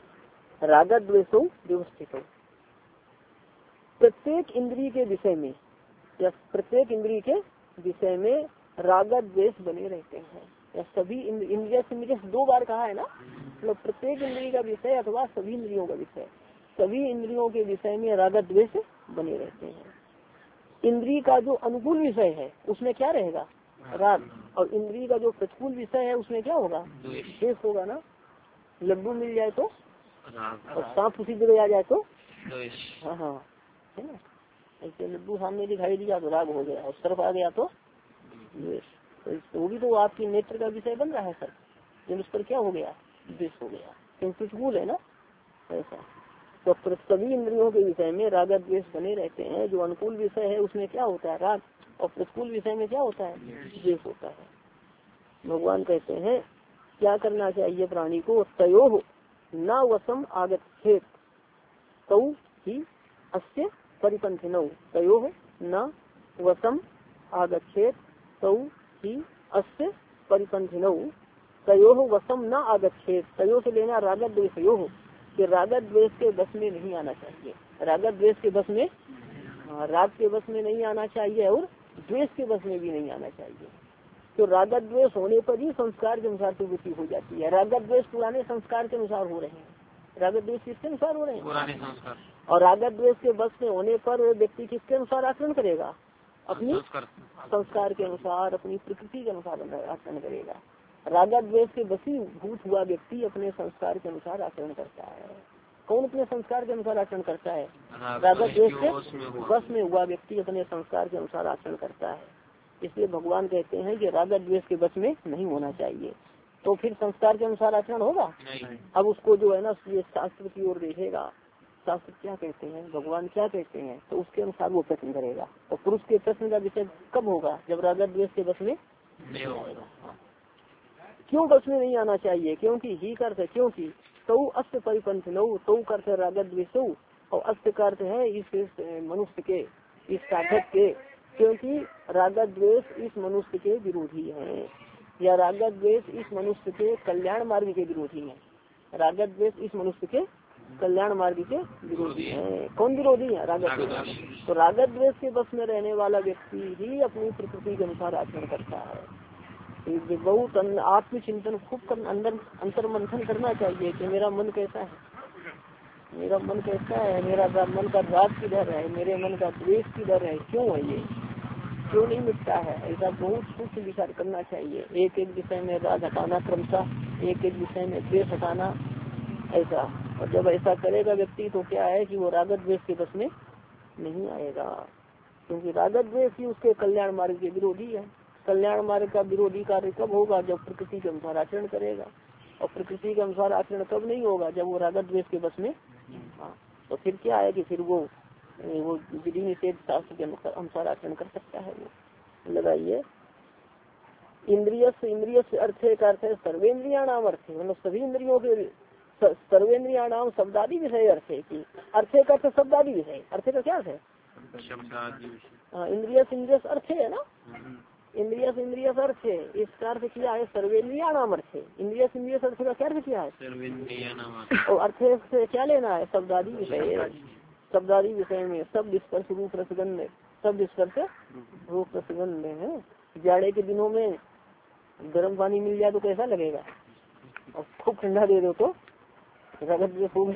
रागद्वेषौ व्यवस्थितौ, प्रत्येक इंद्रिय के विषय में या प्रत्येक इंद्रिय के विषय में राग द्वेष बने रहते हैं। या सभी इंद्रिय से मुझे दो बार कहा है ना, मतलब प्रत्येक इंद्रिय का विषय अथवा सभी इंद्रियों का विषय, सभी इंद्रियों के विषय में राग द्वेष बने रहते हैं। इंद्रिय का जो अनुकूल विषय है उसमें क्या रहेगा, राग, और इंद्रिय का जो प्रतिकूल विषय है उसमें क्या होगा, द्वेष होगा ना। लड्डू मिल जाए तो और सांप उसी जगह आ जाए तो हाँ हाँ है ना, ऐसे लड्डू सामने दिखाई दिया तो राग हो गया, और सर्प आ गया तो द्वेष। तो वो भी तो आपकी नेत्र का विषय बन रहा है सर, जब उस पर क्या हो गया, द्वेष हो गया, क्योंकि प्रतिकूल है ना ऐसा। तो सभी इंद्रियों के विषय में राग द्वेष बने रहते हैं। जो अनुकूल विषय है उसमें क्या होता है, राग, और प्रतिकूल विषय में क्या होता है, द्वेष होता है। भगवान कहते हैं क्या करना चाहिए प्राणी को, तयो न वसम आगच्छेत तौ ही अस्य परिपंथिनौ, तयो न वसम आगच्छेत तौ ही अस्य परिपंथिनौ, तयो वसम न आगच्छेत, तयो से लेना राग द्वेषयो, कि राग द्वेष के बस में नहीं आना चाहिए। राग द्वेष के बस में, हाँ, राग के बस में नहीं आना चाहिए और द्वेष के बस में भी नहीं आना चाहिए। तो राग द्वेष होने पर ही संस्कार के अनुसार प्रवृत्ति हो जाती है। राग द्वेष पुराने संस्कार के अनुसार हो रहे हैं, राग द्वेष किसके अनुसार हो रहे हैं, पुराने संस्कार। और राग द्वेष के बस में होने पर व्यक्ति किसके अनुसार आचरण करेगा, अपनी संस्कार के अनुसार, अपनी प्रकृति के अनुसार आचरण करेगा। राग द्वेष के बसी भूत हुआ व्यक्ति अपने संस्कार के अनुसार आचरण करता है। कौन अपने संस्कार के अनुसार आचरण करता है, राग द्वेष के बस में हुआ व्यक्ति अपने संस्कार के अनुसार आचरण करता है। इसलिए भगवान कहते हैं कि राग द्वेष के बस में नहीं होना चाहिए, तो फिर संस्कार के अनुसार आचरण होगा। अब उसको जो है ना ये शास्त्र की ओर देखेगा, शास्त्र क्या कहते हैं, भगवान क्या कहते हैं, तो उसके अनुसार वो प्रश्न करेगा। और पुरुष के प्रश्न का विषय कब होगा, जब राग द्वेष के बस में नहीं आएगा। क्यों बस में नहीं आना चाहिए, क्योंकि ही करते, क्योंकि तो अस्त परिपंथ नौ, तो करते राग द्वेषो, और अस्त का अर्थ है इस मनुष्य के, इस साधक के, क्योंकि राग द्वेष इस मनुष्य के विरोधी हैं, या राग द्वेष इस मनुष्य के कल्याण मार्ग के विरोधी हैं। राग द्वेष इस मनुष्य के कल्याण मार्ग के विरोधी हैं। कौन विरोधी है, राग द्वेष। तो राग द्वेष के बस में रहने वाला व्यक्ति ही अपनी प्रकृति के अनुसार आचरण करता है। बहुत आत्मचिंतन खूब कर, अंदर अंतर मंथन करना चाहिए कि मेरा मन कैसा है, मेरा मन कैसा है, मेरा मन का राग किधर है, मेरे मन का द्वेष किधर है, क्यों है ये, क्यों नहीं मिटता है, ऐसा बहुत सूक्ष्म विचार करना चाहिए। एक एक विषय में राग हटाना क्रमशः, एक एक विषय में द्वेष हटाना, ऐसा। और जब ऐसा करेगा व्यक्ति तो क्या है कि वो राग द्वेष के बस में नहीं आएगा, क्योंकि राग द्वेष ही उसके कल्याण मार्ग के विरोधी है। कल्याण मार्ग का विरोधी कार्य कब होगा, जब प्रकृति के अनुसार आचरण करेगा, और प्रकृति के अनुसार आचरण कब नहीं होगा, जब वो राग द्वेष के बस में। हाँ, तो फिर क्या है कि फिर वो वो विधि निषेध शास्त्र के अनुसार आचरण कर सकता है। वो लगाइए इंद्रिय से, इंद्रिय से अर्थ का अर्थ है सर्वेन्द्रिया नाम अर्थ, मतलब सभी इंद्रियों के, सर्वेन्द्रिया नाम शब्दादि विषय अर्थ है की, अर्थ का अर्थ शब्दादि विषय, अर्थ का क्या है, हाँ, इंद्रिय से इंद्रिय अर्थ है ना, इंद्रिय से इंद्रिय अर्थ है, इसका अर्थ किया है सर्वेन्द्रिया नाम अर्थ है। इंद्रिय से इंद्रिय अर्थ का क्या अर्थ किया है, और अर्थ से क्या लेना है, शब्दादि विषय। शब्दादि विषय में शब्द स्पर्श रूप रसगंध, शब्द स्पर्श रूप रसगंध है। जाड़े के दिनों में गर्म पानी मिल जाए तो कैसा लगेगा, और खूब ठंडा दे दो तो रगत में खूब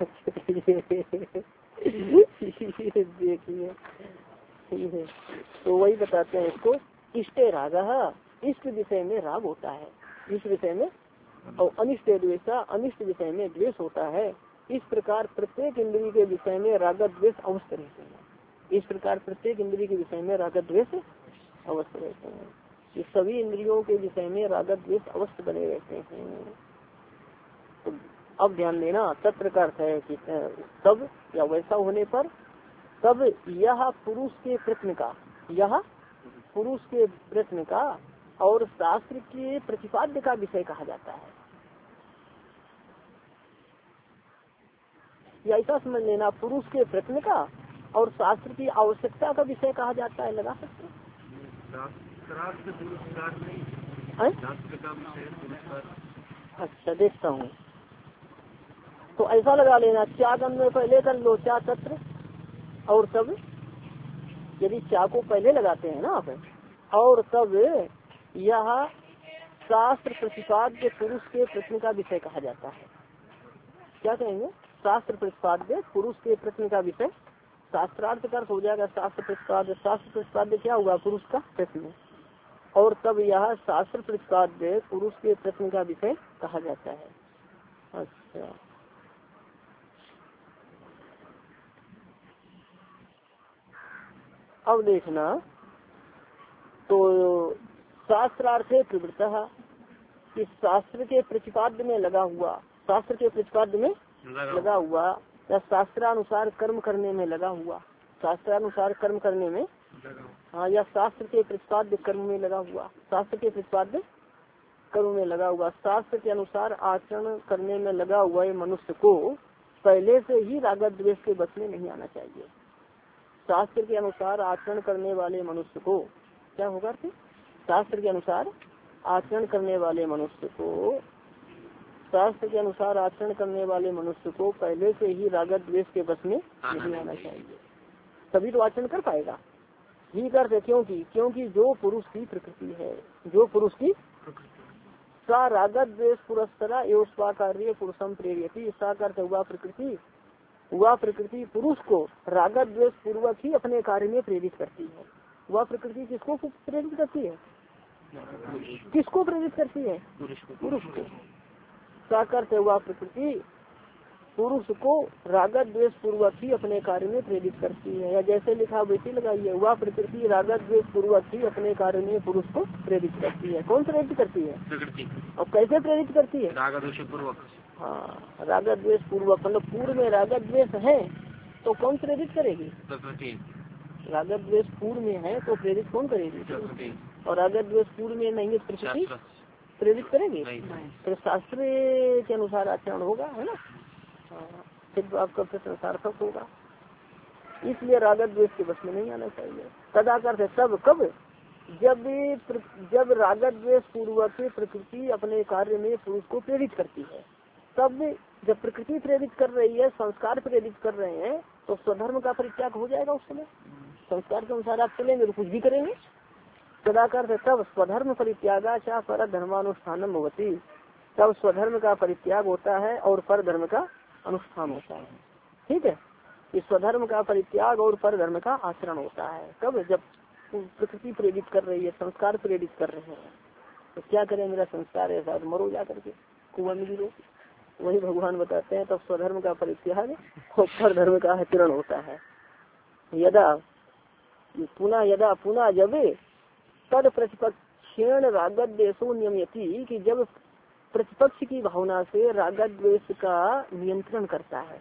देखिए, ठीक है। तो वही बताते हैं इसको, इष्ट राग, इष्ट विषय में राग होता है, इस विषय में, और अनिष्ट द्वेषा, अनिष्ट विषय में द्वेष होता है। इस प्रकार प्रत्येक इंद्रिय के विषय में राग द्वेष अवश्य रहते हैं। इस प्रकार प्रत्येक इंद्रिय के विषय में राग द्वेष अवश्य रहते हैं। ये सभी इंद्रियों के विषय में राग द्वेष अवश्य बने रहते हैं। तो अब ध्यान देना, तत्र का अर्थ है कि तब या वैसा होने पर, तब यह पुरुष के प्रश्न का, यह पुरुष के प्रश्न का और शास्त्र के प्रतिपाद्य का विषय कहा जाता है। या ऐसा समझ लेना, पुरुष के प्रश्न का और शास्त्र की आवश्यकता का विषय कहा जाता है। लगा सकते हैं, अच्छा देखता हूँ, तो ऐसा लगा लेना, क्या गण में पहले कर लो, क्या तत्र और सब यदि चा को पहले लगाते हैं ना आप, और तब यह शास्त्र प्रतिपाद्य पुरुष के प्रश्न का विषय कहा जाता है। क्या कहेंगे? शास्त्र प्रतिपाद्य पुरुष के प्रश्न का विषय। शास्त्रार्थ का अर्थ हो जाएगा शास्त्र प्रतिपाद्य। शास्त्र प्रतिपाद्य क्या हुआ? पुरुष का प्रश्न। और तब यह शास्त्र प्रतिपाद्य पुरुष के प्रश्न का विषय कहा जाता है। अच्छा, अब देखना तो शास्त्रार्थ है प्रवृत्तः, कि शास्त्र के प्रतिपाद्य में लगा हुआ, शास्त्र के प्रतिपाद्य में लगा हुआ या शास्त्रानुसार कर्म करने में लगा हुआ, शास्त्रानुसार कर्म करने में, हाँ, या शास्त्र के प्रतिपाद्य कर्म में लगा हुआ, शास्त्र के प्रतिपाद्य कर्म में लगा हुआ, शास्त्र के अनुसार आचरण करने में लगा हुआ ये मनुष्य को पहले से ही राग द्वेष के बस में नहीं आना चाहिए। शास्त्र के अनुसार आचरण करने वाले मनुष्य को क्या होगा? शास्त्र के अनुसार आचरण करने वाले मनुष्य को शास्त्र के अनुसार आचरण करने वाले मनुष्य को पहले से ही राग द्वेष के बस में नहीं आना चाहिए, तभी तो आचरण कर पाएगा। ही करते क्योंकि क्योंकि जो पुरुष की प्रकृति है, जो पुरुष की सा राग द्वेष पुरस्करा एवं स्वाकार्य पुरुषम प्रेरियति, सा करते हुआ प्रकृति, वह प्रकृति पुरुष को राग द्वेष पूर्वक ही अपने कार्य में प्रेरित करती है। वह प्रकृति किसको प्रेरित करती है? किसको प्रेरित करती है? पुरुष को। सा करते हुआ प्रकृति पुरुष को राग द्वेष पूर्वक ही अपने कार्य में प्रेरित करती है, या जैसे लिखा वैसे लगाइए, वह प्रकृति राग द्वेष पूर्वक ही अपने कार्य में पुरुष को प्रेरित करती है। कौन प्रेरित करती है? प्रकृति। और कैसे प्रेरित करती है? राग द्वेष पूर्वक। हाँ, राग द्वेष पूर्वक, मतलब पूर्व में राग द्वेष है तो कौन प्रेरित करेगी? प्रकृति। राग द्वेष पूर्व में है तो प्रेरित कौन करेगी? और राग द्वेष पूर्व में नहीं है प्रकृति प्रेरित करेगी। तो शास्त्र के अनुसार आचरण होगा, है ना, फिर तो आपका प्रश्न सार्थक होगा। इसलिए राग द्वेष के बस में नहीं आना चाहिए। सदा करते सब कब? जब जब राग द्वेष पूर्वक प्रकृति अपने कार्य में पुरुष को प्रेरित करती है, तब जब प्रकृति प्रेरित कर रही है, संस्कार प्रेरित कर रहे हैं, तो स्वधर्म का परित्याग हो जाएगा उस समय। संस्कार के अनुसार आप चलेंगे तो कुछ भी करेंगे। सदा करते तब स्वधर्म परित्यागा चाह पर धर्मानुष्ठानम होती, तब स्वधर्म का परित्याग होता है और पर धर्म का अनुष्ठान होता है। ठीक है, इस स्वधर्म का परित्याग और पर धर्म का आचरण होता है। कब? जब प्रकृति प्रेरित कर रही है, संस्कार प्रेरित कर रहे हैं, तो क्या करें, मेरा संस्कार ऐसा, मरो जा करके कुआं में गिरो, वही भगवान बताते हैं। तब स्वधर्म का परित्याग और पर धर्म का आचरण होता है। यदा पुनः यदा पुनः जब तद प्रतिपक्षेण राग द्वेषो नियमयति, कि जब प्रतिपक्ष की भावना से राग द्वेष का नियंत्रण करता है।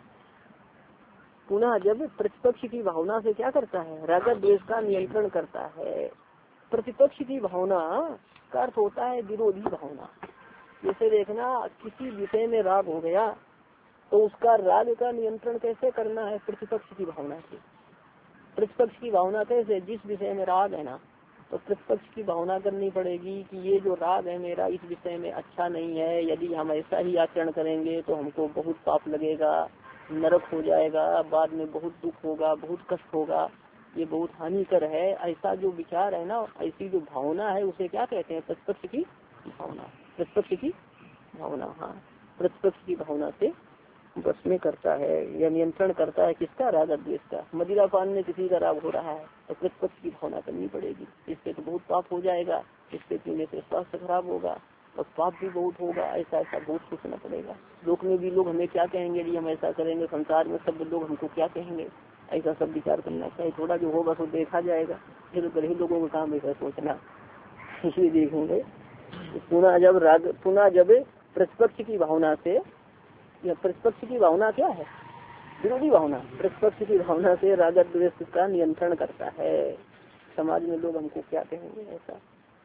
पुनः जब प्रतिपक्ष की भावना से क्या करता है? राग द्वेष का नियंत्रण करता है। प्रतिपक्ष की भावना का अर्थ होता है विरोधी भावना। जैसे देखना, किसी विषय में राग हो गया तो उसका राग का नियंत्रण कैसे करना है? प्रतिपक्ष की भावना से। प्रतिपक्ष की भावना कैसे? जिस विषय में राग है ना, तो प्रतिपक्ष की भावना करनी पड़ेगी कि ये जो राग है मेरा इस विषय में अच्छा नहीं है, यदि हम ऐसा ही आचरण करेंगे तो हमको बहुत पाप लगेगा, नरक हो जाएगा, बाद में बहुत दुख होगा, बहुत कष्ट होगा, ये बहुत हानिकर है। ऐसा जो विचार है ना, ऐसी जो भावना है, उसे क्या कहते हैं? प्रतिपक्ष की भावना। प्रतिपक्ष की भावना, हाँ, प्रतिपक्ष की भावना से बस में करता है या नियंत्रण करता है। किसका? राग द्वेष का। मदिरा पान में किसी का राग हो रहा है तो प्रतिपक्ष की भावना करनी पड़ेगी, इससे तो बहुत पाप हो जाएगा, इससे पीने से स्वास्थ्य खराब होगा और पाप भी बहुत होगा, ऐसा ऐसा बहुत सोचना पड़ेगा। लोक में भी लोग हमें क्या कहेंगे यदि हम ऐसा करेंगे, संसार में सब लोग हमको क्या कहेंगे, ऐसा सब विचार करना चाहिए। थोड़ा जो होगा तो देखा जाएगा, फिर तो ही लोगों का काम ऐसा सोचना, इसलिए देखेंगे। पुनः जब राग पुनः जब प्रतिपक्ष की भावना से, प्रतिपक्ष की भावना क्या है? विरोधी भावना। प्रतिपक्ष की भावना से राग द्वेष का नियंत्रण करता है। समाज में लोग हमको क्या कहेंगे, ऐसा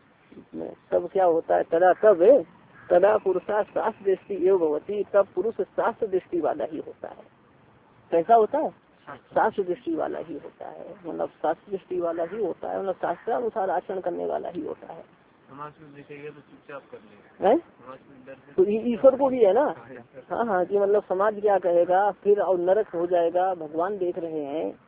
तब क्या होता है? तदा तब तदा पुरुषा शास्त्र दृष्टि एवं भवती, तब पुरुष शास्त्र दृष्टि वाला ही होता है। कैसा होता है? शास्त्र दृष्टि वाला ही होता है, मतलब शास्त्र दृष्टि वाला ही होता है, मतलब शास्त्रानुसार आचरण करने वाला ही होता है। समाज में देखेंगे तो चुपचाप कर लेगा, तो ईश्वर को भी है ना, हाँ हाँ, कि मतलब समाज क्या कहेगा फिर, और नरक हो जाएगा, भगवान देख रहे हैं,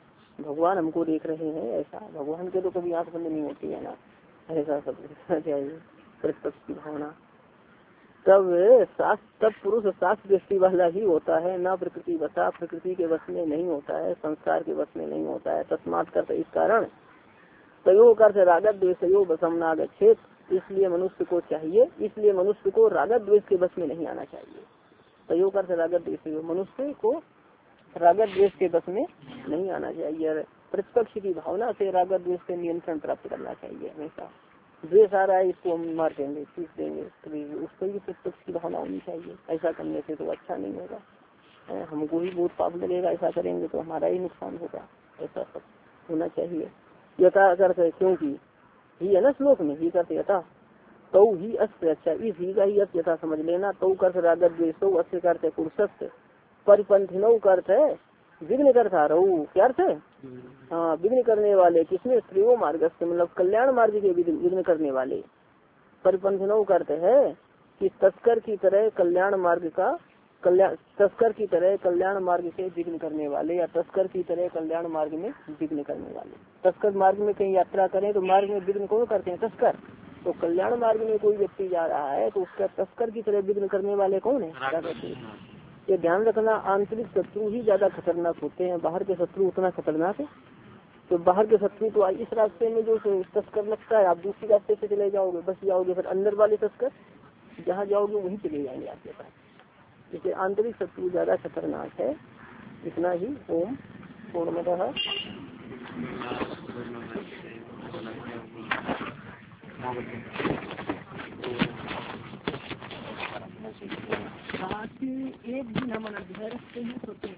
भगवान हमको देख रहे हैं, ऐसा भगवान के तो कभी आंख बंद नहीं होती है ना, ऐसा सब चाहिए प्रतिपक्ष की भावना। तब शास्त्र तब पुरुष शास्त्र दृष्टि वाला ही होता है, ना प्रकृति बसा, प्रकृति के वश में नहीं होता है, संस्कार के वश में नहीं होता है। तस्मात् करते इस कारण तयो करते रागत द्वेषयो वशम नागच्छेत, इसलिए मनुष्य को चाहिए, इसलिए मनुष्य को रागत द्वेष के वश में नहीं आना चाहिए। तयो करते रागत द्वेषयो, मनुष्य को रागत द्वेष के वश में नहीं आना चाहिए। प्रतिपक्ष की भावना से रागत द्वेष से नियंत्रण प्राप्त करना चाहिए। हमेशा द्वेष आ रहा है, इसको हम मार देंगे, खींच देंगे, तो उस पर भी प्रतिपक्ष की भावना होनी चाहिए। ऐसा करने से तो अच्छा नहीं होगा, हमको ही बहुत पाप लगेगा, ऐसा करेंगे तो हमारा ही नुकसान होगा, ऐसा सब होना चाहिए। यथा करते क्योंकि ही है ना श्लोक में, ही करते यथा तो ही अस्त, अच्छा इस ही का ही अर्थ यथा समझ लेना। तो करते रागत द्वेषो, अस्त करते पुरुषस्थ, परिपंथिनौ अर्थ है विघ्न करता रहू, क्या अर्थ है? हाँ, विघ्न करने वाले, किसमें? स्त्रियों मार्ग से, मतलब कल्याण मार्ग के विघ्न करने वाले। परिपंथिनौ करते है कि तस्कर की तरह कल्याण मार्ग का कल्याण, तस्कर की तरह कल्याण मार्ग से विघ्न करने वाले, या तस्कर की तरह कल्याण मार्ग में विघ्न करने वाले। तस्कर मार्ग में कहीं यात्रा करें तो मार्ग में विघ्न कौन करते हैं? तस्कर। तो कल्याण मार्ग में कोई व्यक्ति जा रहा है तो उसका तस्कर की तरह विघ्न करने वाले कौन है? ये ध्यान रखना, आंतरिक शत्रु ही ज्यादा खतरनाक होते हैं, बाहर के शत्रु उतना खतरनाक है। तो बाहर के शत्रु तो इस रास्ते में जो तस्कर लगता है, आप दूसरी रास्ते से चले जाओगे, बस जाओगे, फिर अंदर वाले तस्कर जहाँ जाओगे वहीं चले जाएंगे आपके पास। इसलिए आंतरिक शत्रु ज्यादा खतरनाक है। इतना ही। ओम पूर्णतः एक दिन हम अध्याय रखते हैं तो